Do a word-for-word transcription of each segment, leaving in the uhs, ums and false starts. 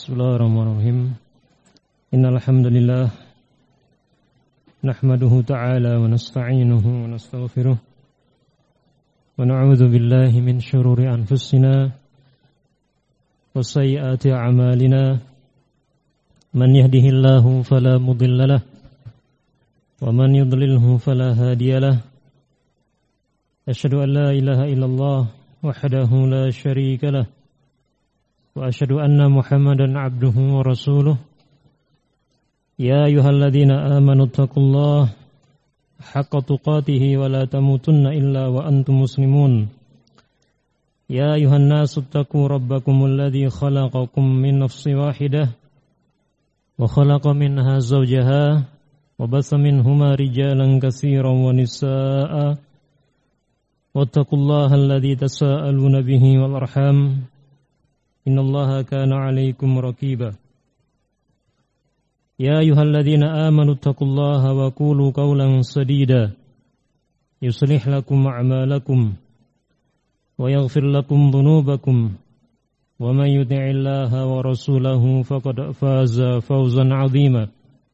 Bismillahirrahmanirrahim. Innal hamdalillah nahmaduhu ta'ala wa nasta'inuhu wa nastaghfiruh wa na'udzu billahi min shururi anfusina wa sayyiati a'malina. Man yahdihillahu fala mudilla lahu wa man yudlilhu fala hadiya lahu. Asyhadu an la ilaha illallah wahdahu la syarika lahu wa asyhadu anna Muhammadan abduhu wa rasuluh. Ya ayyuhalladzina amanu taqullaha haqqa tuqatih wa la tamutunna illa wa antum muslimun. Ya ayyuhan nasu taqu rabbakumul ladzi khalaqakum min nafsin wahidah wa khalaqa minha zawjaha wa bassa minhuma rijalan katsiran wa nisaa'a. Wattaqullaha alladzi tasaaluna bihi wal arham. Innallaha kana 'alaikum raqiba. Ya ayyuhalladzina amanu taqullaha wa qulu qawlan sadida yuslih lakum a'malakum wa yaghfir lakum dhunubakum wa may yuti'illaha wa rasulahu faqad faza fawzan 'azima.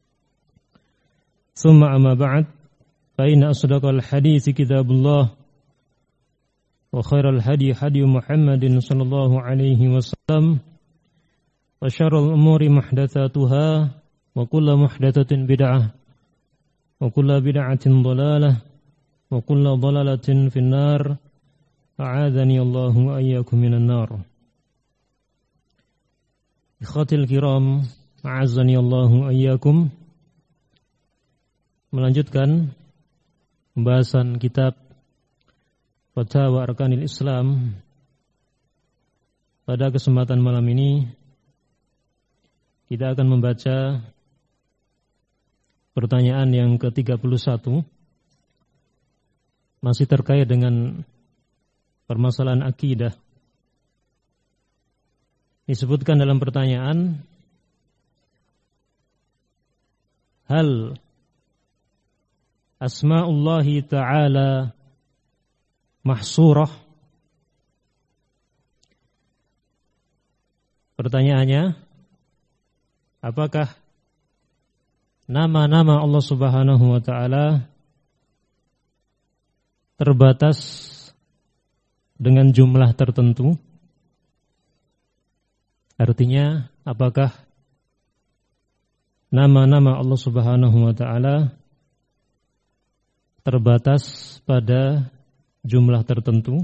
Tsumma amma ba'd, fa inna asdaqal hadithi kitabullah wa khairal hadi hadi Muhammadin sallallahu alaihi wasallam wa syarrul umuri muhdatsatuha wa kullu muhdatsatin bid'ah wa kullu bid'atin dhalalah wa kullu dhalalatin finnar. A'adzani Allahu wa iyyakum minan nar. Ikhwatil kiram, a'azzani Allahu wa iyyakum. Melanjutkan pembahasan kitab Fatawa Arkanil Islam. Pada kesempatan malam ini kita akan membaca pertanyaan yang ke tiga puluh satu, masih terkait dengan permasalahan akidah. Disebutkan dalam pertanyaan, hal asma'ullahi ta'ala mahsurah? Pertanyaannya, apakah nama-nama Allah Subhanahu wa taala terbatas dengan jumlah tertentu? Artinya, apakah nama-nama Allah Subhanahu wa taala terbatas pada jumlah tertentu?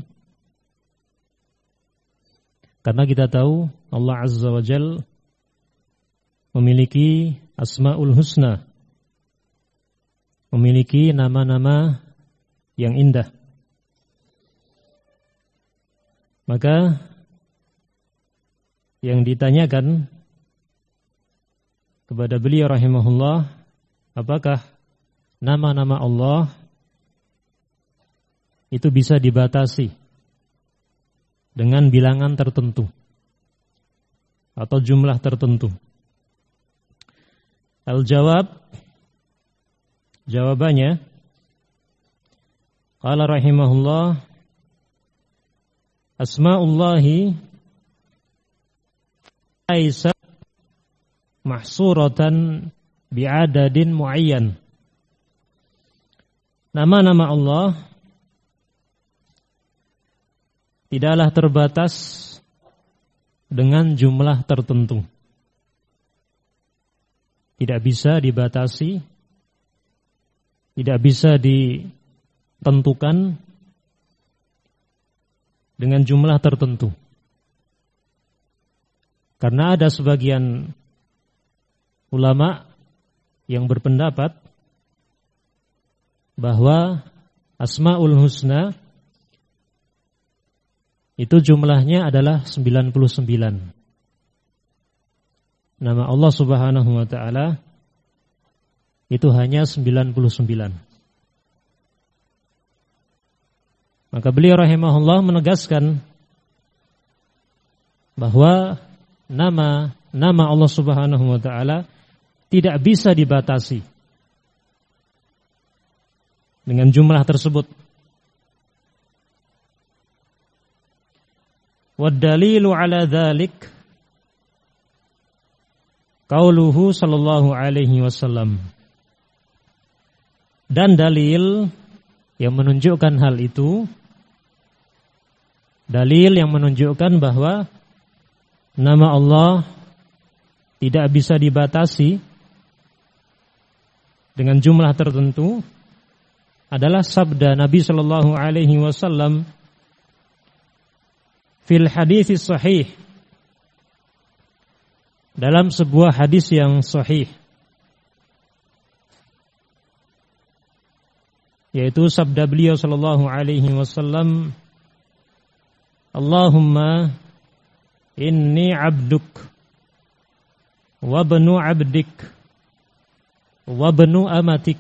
Karena kita tahu Allah Azza wa Jalla memiliki Asmaul Husna, memiliki nama-nama yang indah. Maka yang ditanyakan kepada beliau rahimahullah, apakah nama-nama Allah itu bisa dibatasi dengan bilangan tertentu atau jumlah tertentu? Al-jawab, jawabannya, qala rahimahullah, asma'ullahi laysat mahsuratan bi'adadin muayyan. Nama-nama Allah tidaklah terbatas dengan jumlah tertentu. Tidak bisa dibatasi, tidak bisa ditentukan dengan jumlah tertentu. Karena ada sebagian ulama yang berpendapat bahwa Asmaul Husna itu jumlahnya adalah sembilan puluh sembilan. Nama Allah Subhanahu wa taala itu hanya sembilan puluh sembilan. Maka beliau rahimahullah menegaskan bahwa nama nama Allah Subhanahu wa taala tidak bisa dibatasi dengan jumlah tersebut. Wad dalilu ala dzalik, qauluhu sallallahu alaihi wasallam. Dan dalil yang menunjukkan hal itu, dalil yang menunjukkan bahwa nama Allah tidak bisa dibatasi dengan jumlah tertentu adalah sabda Nabi sallallahu alaihi wasallam fil hadits sahih, dalam sebuah hadis yang sahih, yaitu sabda beliau sallallahu alaihi wasallam, Allahumma inni abduk wa bnu abdik wa bnu amatik.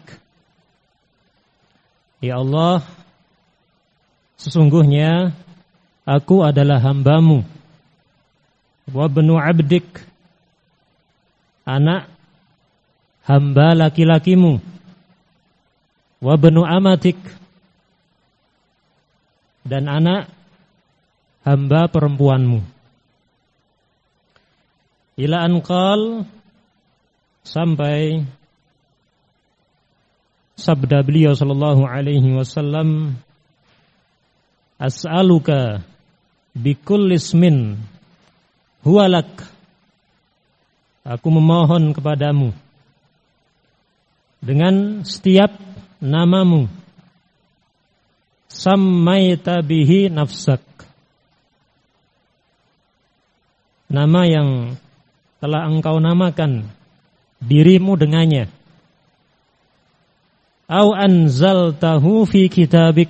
Ya Allah, sesungguhnya aku adalah hambamu, wa bnu abdik, anak hamba laki-lakimu, wa bnu amatik, dan anak hamba perempuanmu. Ila anqal, sampai sabda beliau sallallahu alaihi wasallam, as'aluka bikulli ismin huwalak, aku memohon kepadamu dengan setiap namamu, sammaita bihi nafsak, nama yang telah engkau namakan dirimu dengannya, au anzaltahu fi kitabik,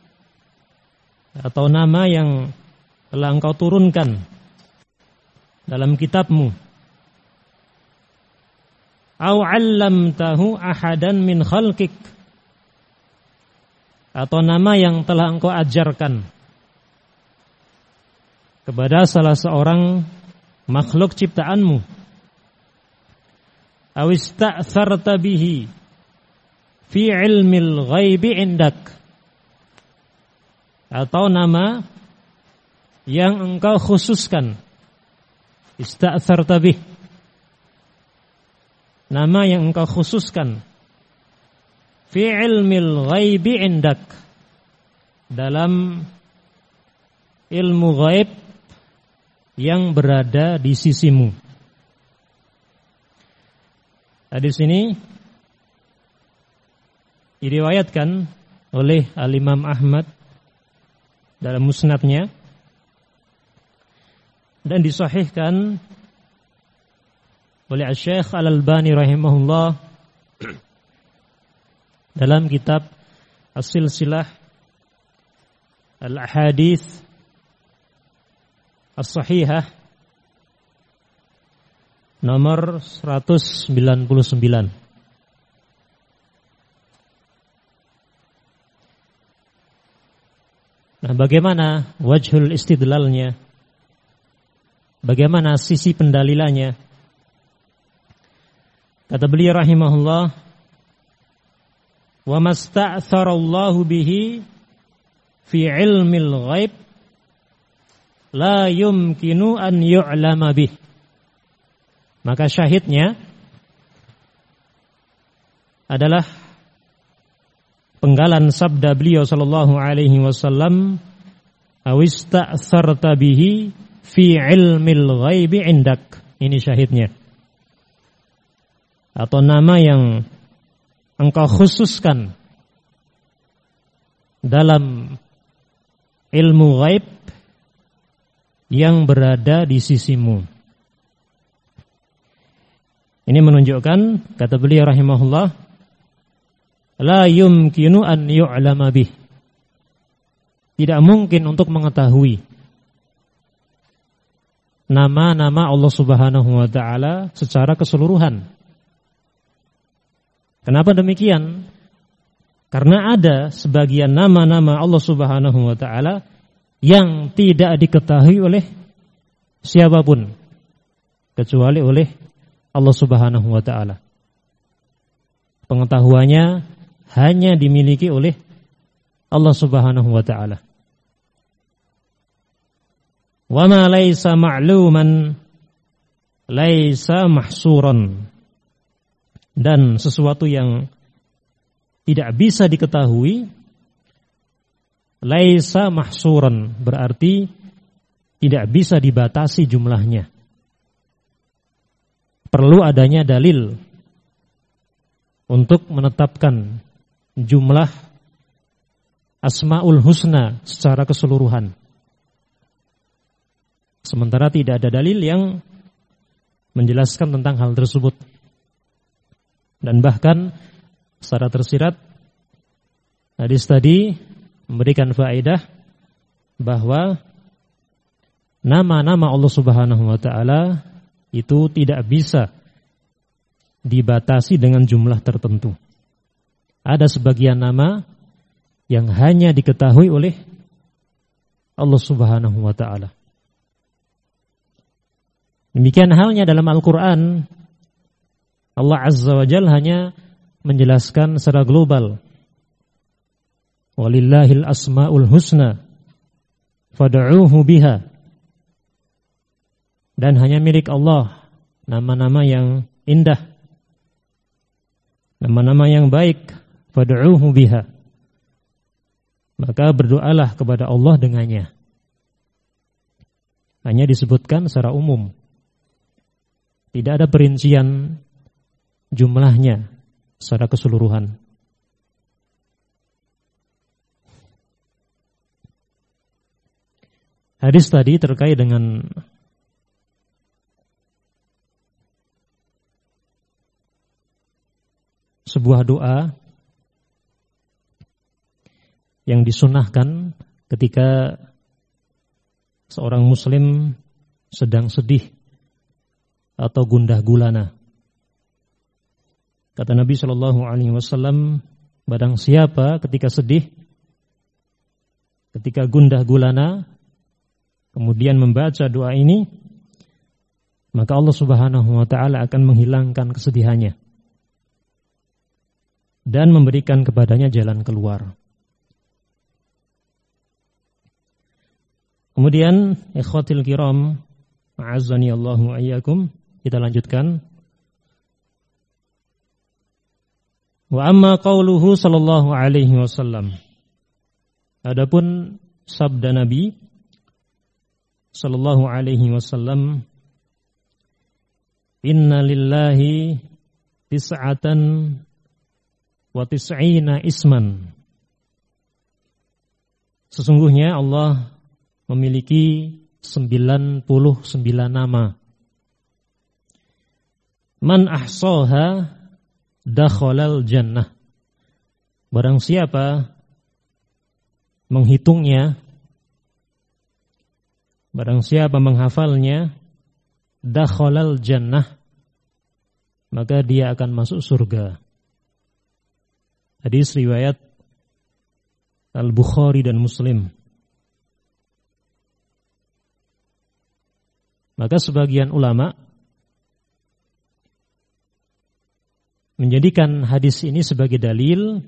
atau nama yang telah engkau turunkan dalam kitabmu, au 'allamtahu ahadan min khalqik, atau nama yang telah engkau ajarkan kepada salah seorang makhluk ciptaanmu, aw ista'tharta bihi fi ilmil ghaibi indak, atau nama yang engkau khususkan, ista'tharta bih, nama yang engkau khususkan, fi ilmil ghaibi indak, dalam ilmu ghaib yang berada di sisimu. Hadis ini diriwayatkan oleh Al-Imam Ahmad dalam musnadnya dan disahihkan oleh Asy-Syaikh Al-Albani rahimahullah dalam kitab As-Silsilah Al-Ahadits As-Sahihah nomor seratus sembilan puluh sembilan. Nah, bagaimana wajhul istidlalnya? Bagaimana sisi pendalilannya? Kata beliau rahimahullah, wa masta'tharallahu bihi fi ilmil ghaib la yumkinu an yu'lama bih. Maka syahidnya adalah penggalan sabda beliau sallallahu alaihi wasallam, awista'tharta bihi fi ilmil ghaibi indak. Ini syahidnya, atau nama yang engkau khususkan dalam ilmu ghaib yang berada di sisimu. Ini menunjukkan, kata beliau rahimahullah, la yumkinu an yu'lama bih, tidak mungkin untuk mengetahui nama-nama Allah Subhanahu wa taala secara keseluruhan. Kenapa demikian? Karena ada sebagian nama-nama Allah Subhanahu wa taala yang tidak diketahui oleh siapapun kecuali oleh Allah Subhanahu wa taala. Pengetahuannya hanya dimiliki oleh Allah Subhanahu wa taala. Wa ma laisa ma'luman laisa mahsuran, dan sesuatu yang tidak bisa diketahui. Laisa mahsuran berarti tidak bisa dibatasi jumlahnya. Perlu adanya dalil untuk menetapkan jumlah Asmaul Husna secara keseluruhan. Sementara tidak ada dalil yang menjelaskan tentang hal tersebut. Dan bahkan secara tersirat hadis tadi memberikan faedah bahwa nama-nama Allah Subhanahu wa taala itu tidak bisa dibatasi dengan jumlah tertentu. Ada sebagian nama yang hanya diketahui oleh Allah Subhanahu wa taala. Demikian halnya dalam Al-Qur'an, Allah Azza wa Jalla hanya menjelaskan secara global. Walillahil asmaul husna fad'uuhu biha. Dan hanya milik Allah nama-nama yang indah, nama-nama yang baik, fad'uuhu biha. Maka berdoalah kepada Allah dengannya. Hanya disebutkan secara umum. Tidak ada perincian jumlahnya secara keseluruhan. Hadis tadi terkait dengan sebuah doa yang disunahkan ketika seorang muslim sedang sedih atau gundah gulana. Kata Nabi Shallallahu Alaihi Wasallam, barang siapa ketika sedih, ketika gundah gulana, kemudian membaca doa ini, maka Allah Subhanahu Wa Taala akan menghilangkan kesedihannya dan memberikan kepadanya jalan keluar. Kemudian, ikhwatil kiram, a'azzani Allahu wa iyyakum, kita lanjutkan. Wa amma qauluhu sallallahu alaihi wasallam. Adapun sabda Nabi sallallahu alaihi wasallam, inna lillahi tis'atan wa tis'ina isman. Sesungguhnya Allah memiliki sembilan puluh sembilan nama. Man ahsaha dakhalal jannah. Barang siapa menghitungnya, barang siapa menghafalnya, dakhalal jannah, maka dia akan masuk surga. Hadis riwayat Al-Bukhari dan Muslim. Maka sebagian ulama menjadikan hadis ini sebagai dalil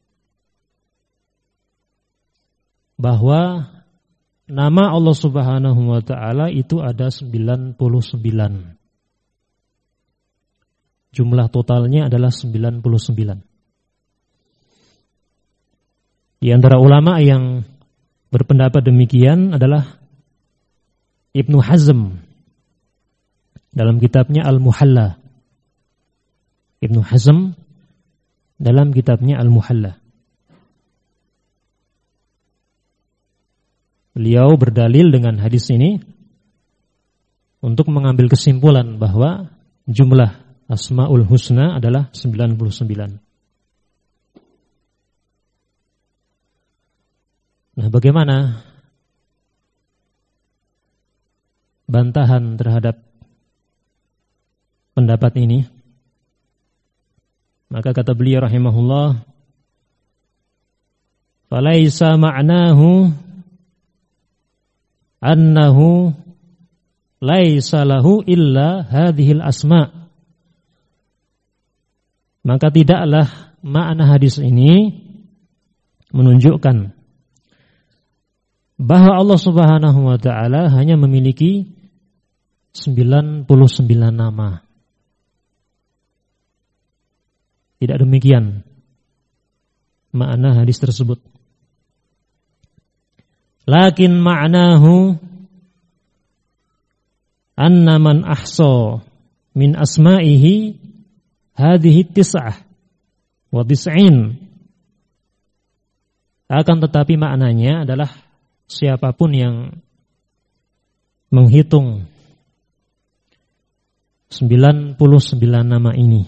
bahwa nama Allah Subhanahu wa taala itu ada sembilan puluh sembilan. Jumlah totalnya adalah sembilan puluh sembilan. Di antara ulama yang berpendapat demikian adalah Ibnu Hazm dalam kitabnya Al-Muhalla. Ibnu Hazm dalam kitabnya Al-Muhalla. Beliau berdalil dengan hadis ini untuk mengambil kesimpulan bahwa jumlah Asmaul Husna adalah sembilan puluh sembilan. Nah, bagaimana bantahan terhadap pendapat ini? Maka kata beliau rahimahullah, falaisa ma'nahu annahu laisa lahu illa hadhil asma. Maka tidaklah makna hadis ini menunjukkan bahwa Allah Subhanahu wa taala hanya memiliki sembilan puluh sembilan nama. Tidak demikian makna hadis tersebut. Lakin ma'nahu anna man ahsa min asma'ihi hadhihi tis'ah wa tis'in. Akan tetapi maknanya adalah siapapun yang menghitung sembilan puluh sembilan nama ini,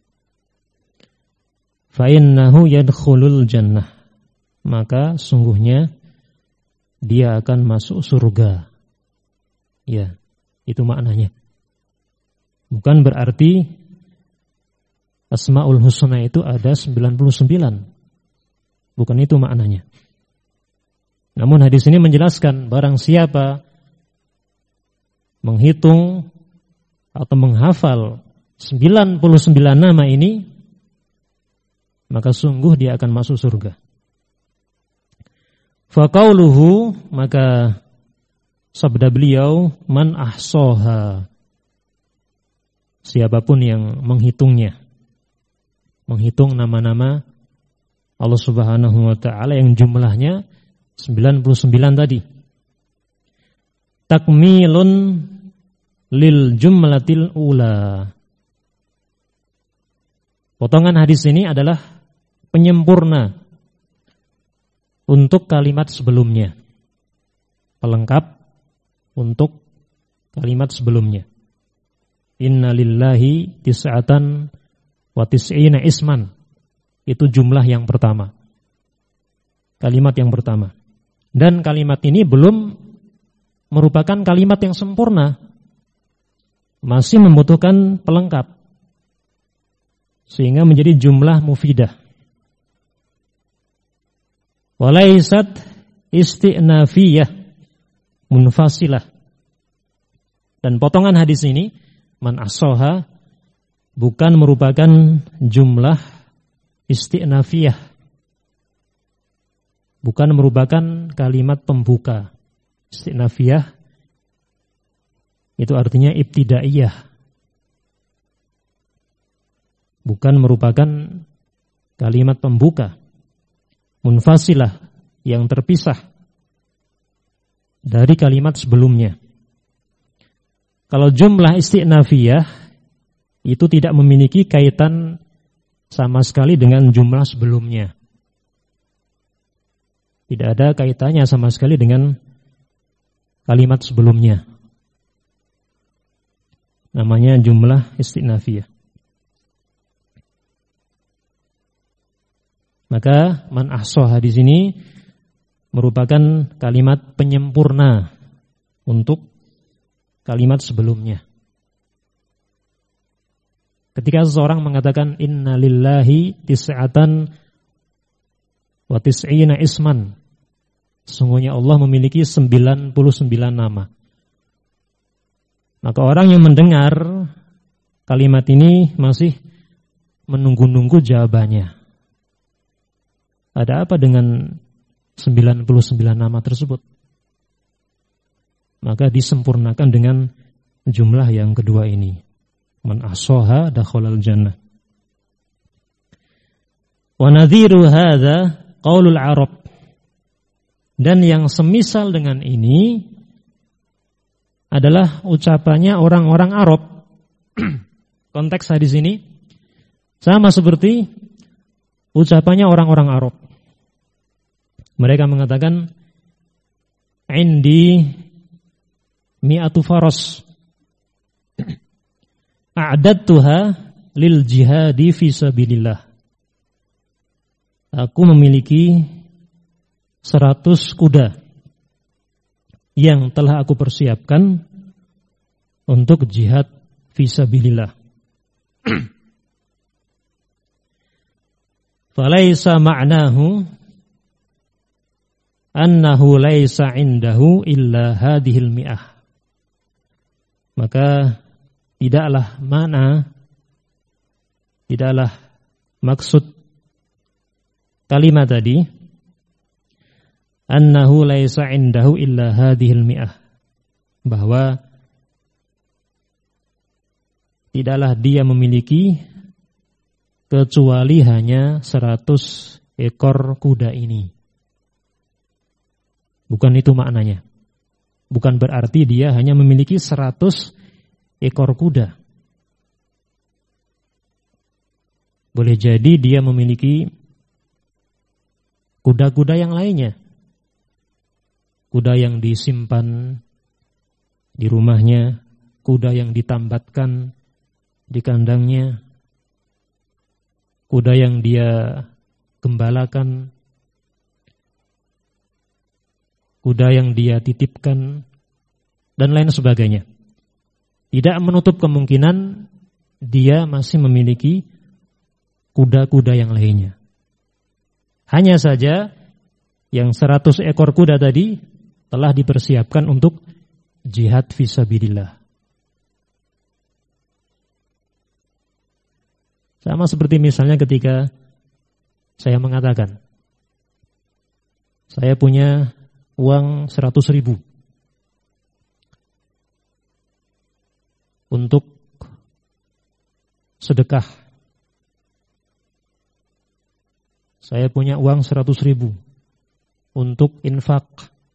fa innahu yadkhulul jannah, maka sungguhnya dia akan masuk surga. Ya, itu maknanya. Bukan berarti Asmaul Husna itu ada sembilan puluh sembilan. Bukan itu maknanya. Namun hadis ini menjelaskan barang siapa menghitung atau menghafal sembilan puluh sembilan nama ini, maka sungguh dia akan masuk surga. Faqauluhu, maka sabda beliau, man ahsaha, siapapun yang menghitungnya, menghitung nama-nama Allah Subhanahu wa taala yang jumlahnya sembilan puluh sembilan tadi. Takmilun lil jumlatil ula. Potongan hadis ini adalah penyempurna untuk kalimat sebelumnya, pelengkap untuk kalimat sebelumnya. Inna lillahi tis'atan wa tis'ina isman. Itu jumlah yang pertama, kalimat yang pertama. Dan kalimat ini belum merupakan kalimat yang sempurna, masih membutuhkan pelengkap, sehingga menjadi jumlah mufidah. Walaisat isti'nafiyah munfasilah. Dan potongan hadis ini, man ahsaha, bukan merupakan jumlah isti'nafiyah, bukan merupakan kalimat pembuka. Isti'nafiyah itu artinya ibtidaiyah, bukan merupakan kalimat pembuka. Munfasilah, yang terpisah dari kalimat sebelumnya. Kalau jumlah isti'nafiyah itu tidak memiliki kaitan sama sekali dengan jumlah sebelumnya. Tidak ada kaitannya sama sekali dengan kalimat sebelumnya. Namanya jumlah isti'nafiyah. Maka man ahsaha di sini merupakan kalimat penyempurna untuk kalimat sebelumnya. Ketika seseorang mengatakan inna lillahi tis'atan wa tis'ina isman, sesungguhnya Allah memiliki sembilan puluh sembilan nama, maka orang yang mendengar kalimat ini masih menunggu-nunggu jawabannya. Ada apa dengan sembilan puluh sembilan nama tersebut? Maka disempurnakan dengan jumlah yang kedua ini. Man ahsaha dakhalal jannah. Wa nadhiru hadza qaulul Arab. Dan yang semisal dengan ini adalah ucapannya orang-orang Arab. Konteks hadis ini sama seperti ucapannya orang-orang Arab. Mereka mengatakan indi mi'atu faras a'dadtuha lil jihadi fi sabilillah. Aku memiliki seratus kuda yang telah aku persiapkan untuk jihad fi sabilillah. Falaisa ma'nahu annahu laisa indahu illa hadhil mi'ah. Maka tidaklah mana, tidaklah maksud kalimat tadi annahu laisa indahu illa hadhil mi'ah, bahwa tidaklah dia memiliki kecuali hanya seratus ekor kuda ini. Bukan itu maknanya. Bukan berarti dia hanya memiliki seratus ekor kuda. Boleh jadi dia memiliki kuda-kuda yang lainnya. Kuda yang disimpan di rumahnya, kuda yang ditambatkan di kandangnya, kuda yang dia gembalakan, kuda yang dia titipkan, dan lain sebagainya. Tidak menutup kemungkinan dia masih memiliki kuda-kuda yang lainnya. Hanya saja yang seratus ekor kuda tadi telah dipersiapkan untuk jihad fisabilillah. Sama seperti misalnya ketika saya mengatakan, saya punya uang seratus ribu untuk sedekah. Saya punya uang seratus ribu untuk infak.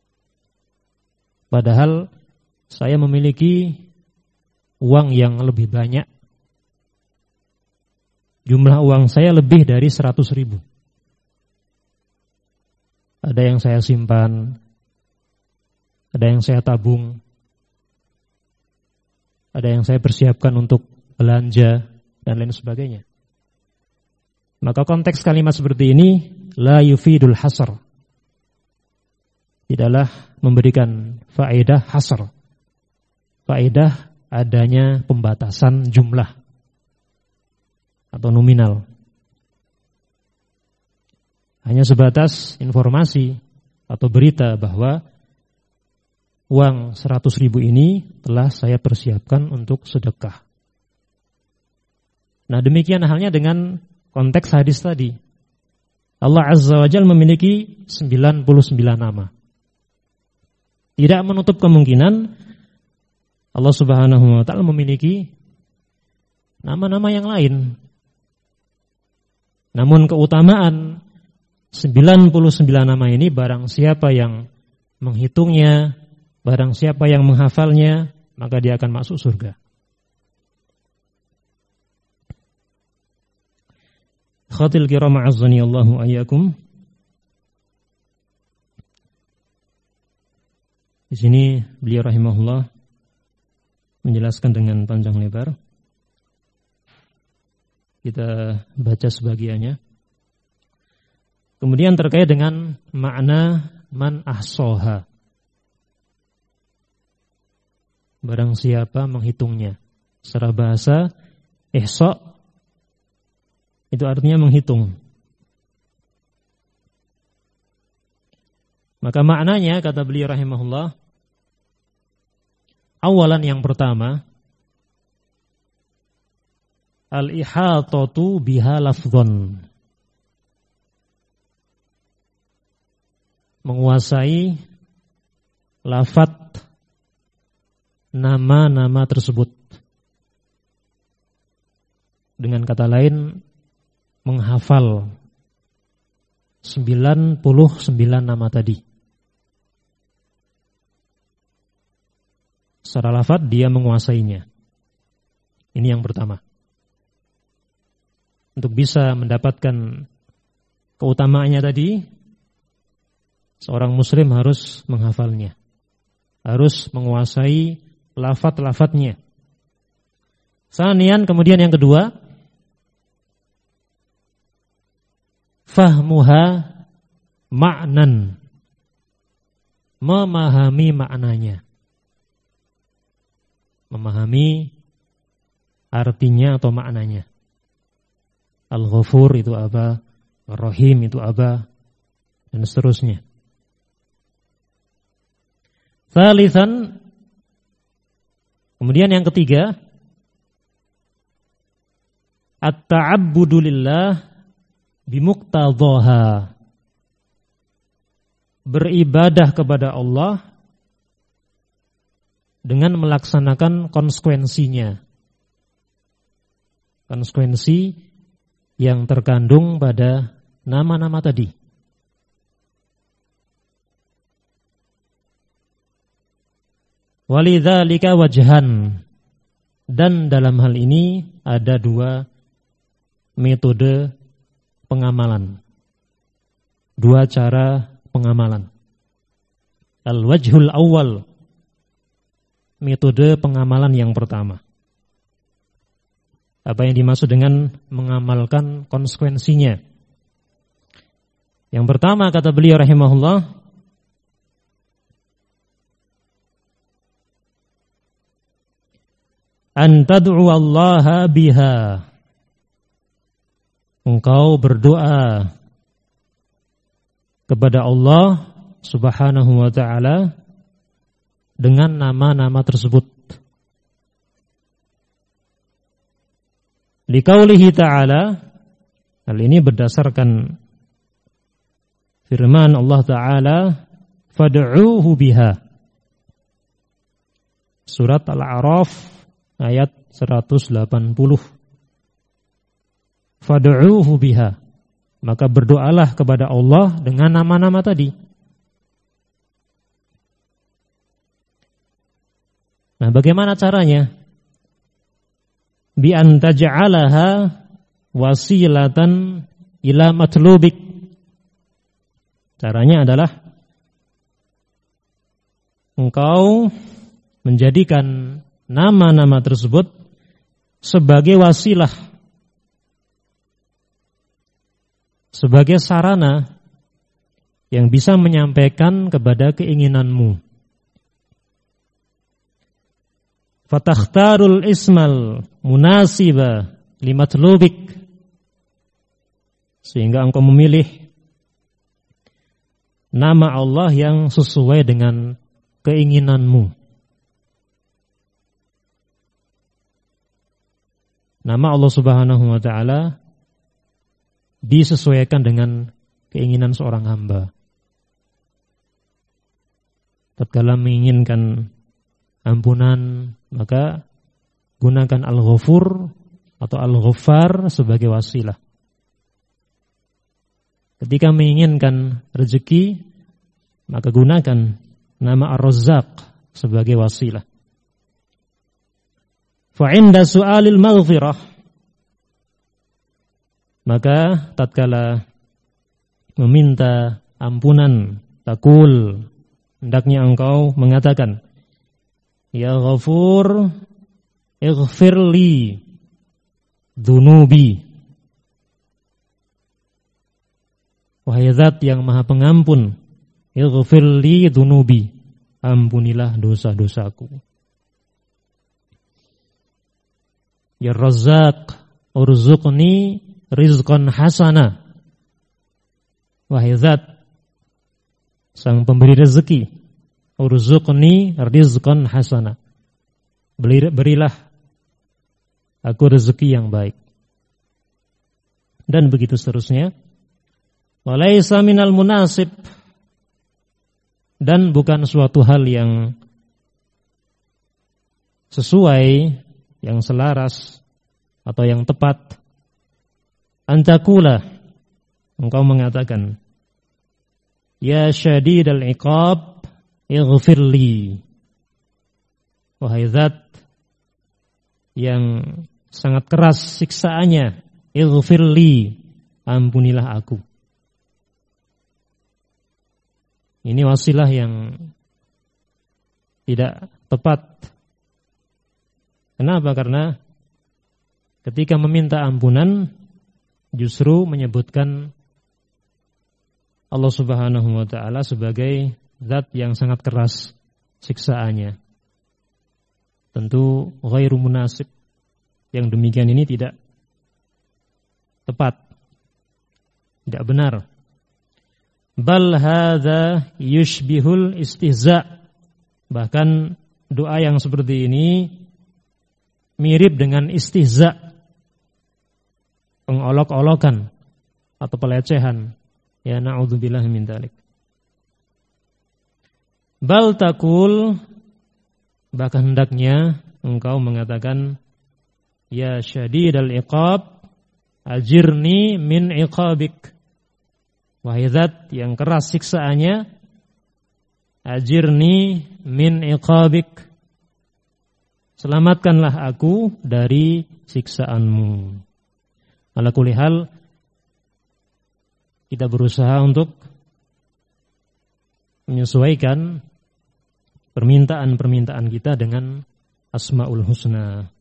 Padahal saya memiliki uang yang lebih banyak. Jumlah uang saya lebih dari seratus ribu. Ada yang saya simpan, ada yang saya tabung, ada yang saya persiapkan untuk belanja, dan lain sebagainya. Maka konteks kalimat seperti ini la yufidul hasr, tidaklah memberikan faedah hasr, faedah adanya pembatasan jumlah atau nominal. Hanya sebatas informasi atau berita bahwa uang seratus ribu ini telah saya persiapkan untuk sedekah. Nah, demikian halnya dengan konteks hadis tadi. Allah Azza wa Jalla memiliki sembilan puluh sembilan nama. Tidak menutup kemungkinan Allah Subhanahu wa taala memiliki nama-nama yang lain. Namun keutamaan sembilan puluh sembilan nama ini, barang siapa yang menghitungnya, barang siapa yang menghafalnya, maka dia akan masuk surga. Khatil kiram a'azzani Allahu ayyakum. Di sini beliau rahimahullah menjelaskan dengan panjang lebar. Kita baca sebagiannya. Kemudian terkait dengan makna man ahsoha, barang siapa menghitungnya. Secara bahasa ihsa itu artinya menghitung. Maka maknanya kata beliau rahimahullah, awalan yang pertama, al-ihatatu biha lafdhon, menguasai lafadz nama-nama tersebut. Dengan kata lain, menghafal sembilan puluh sembilan nama tadi. Secara lafadz dia menguasainya. Ini yang pertama. Untuk bisa mendapatkan keutamaannya tadi, seorang muslim harus menghafalnya, harus menguasai lafadz-lafadznya. Sanian, kemudian yang kedua, fahmuha ma'nan, memahami maknanya, memahami artinya atau maknanya. Al-Ghafur itu apa, Ar-Rahim itu apa, dan seterusnya. Tsalitsan, kemudian yang ketiga, at-ta'abbudu lillah bimuqtadhaha, beribadah kepada Allah dengan melaksanakan konsekuensinya, konsekuensi yang terkandung pada nama-nama tadi. Walidzalika wajhan, dan dalam hal ini ada dua metode pengamalan, dua cara pengamalan. Al-wajhul awal, metode pengamalan yang pertama. Apa yang dimaksud dengan mengamalkan konsekuensinya? Yang pertama, kata beliau rahimahullah, an tad'u Allah biha, engkau berdoa kepada Allah Subhanahu wa ta'ala dengan nama-nama tersebut. Liqaulihi ta'ala, hal ini berdasarkan firman Allah Ta'ala, fad'uuhu biha, surat Al-A'raf ayat seratus delapan puluh. Fad'uuhu biha, maka berdoalah kepada Allah dengan nama-nama tadi. Nah, bagaimana caranya? Bi an taj'alaha wasilatan ila matlubik. Caranya adalah engkau menjadikan nama-nama tersebut sebagai wasilah, sebagai sarana yang bisa menyampaikan kepada keinginanmu. Fatakhtarul ismal munasiba limatlubik, sehingga engkau memilih nama Allah yang sesuai dengan keinginanmu. Nama Allah Subhanahu wa ta'ala disesuaikan dengan keinginan seorang hamba. Tatkala menginginkan ampunan, maka gunakan Al-Ghafur atau Al-Ghaffar sebagai wasilah. Ketika menginginkan rezeki, maka gunakan nama Ar-Razzaq sebagai wasilah. Fa'inda su'alil maghfirah, maka tatkala meminta ampunan, takul, hendaknya engkau mengatakan, ya Ghafur, ighfirli dhunubi. Wahai Zat yang Maha Pengampun, ighfirli dhunubi, ampunilah dosa-dosaku. Ya Razzaq, urzuqni rizqan hasana. Wahai Zat, Sang Pemberi rezeki, urzuqni rizqan hasana, berilah aku rezeki yang baik. Dan begitu seterusnya. Walaysa minal munasib, dan bukan suatu hal yang sesuai, yang selaras atau yang tepat, antakula, engkau mengatakan, ya syadidal iqab ighfirli, wahai Zat yang sangat keras siksaannya, ighfirli, ampunilah aku. Ini wasilah yang tidak tepat. Kenapa? Karena ketika meminta ampunan justru menyebutkan Allah Subhanahu wa ta'ala sebagai Zat yang sangat keras siksaannya. Tentu ghairu munasib. Yang demikian ini tidak tepat, tidak benar. Bal hadza yushbihul istihza. Bahkan doa yang seperti ini mirip dengan istihza, pengolok-olokan atau pelecehan. Ya na'udzubillah min dzalik. Bal taqul, bahkan hendaknya engkau mengatakan, ya syadidal iqab, ajirni min iqabik. Wahai zat yang keras siksaannya, ajirni min iqabik. Selamatkanlah aku dari siksaanmu. Ala kulli hal, kita berusaha untuk menyesuaikan permintaan-permintaan kita dengan Asmaul Husna.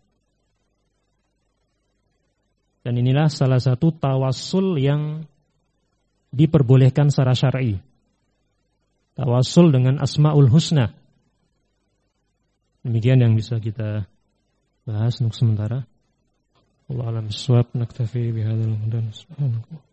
Dan inilah salah satu tawassul yang diperbolehkan secara syar'i. Tawassul dengan Asmaul Husna. Demikian yang bisa kita bahas untuk sementara. Wallahu a'lam bishawab. Naktafi bihadzal qadar. Subhanallah.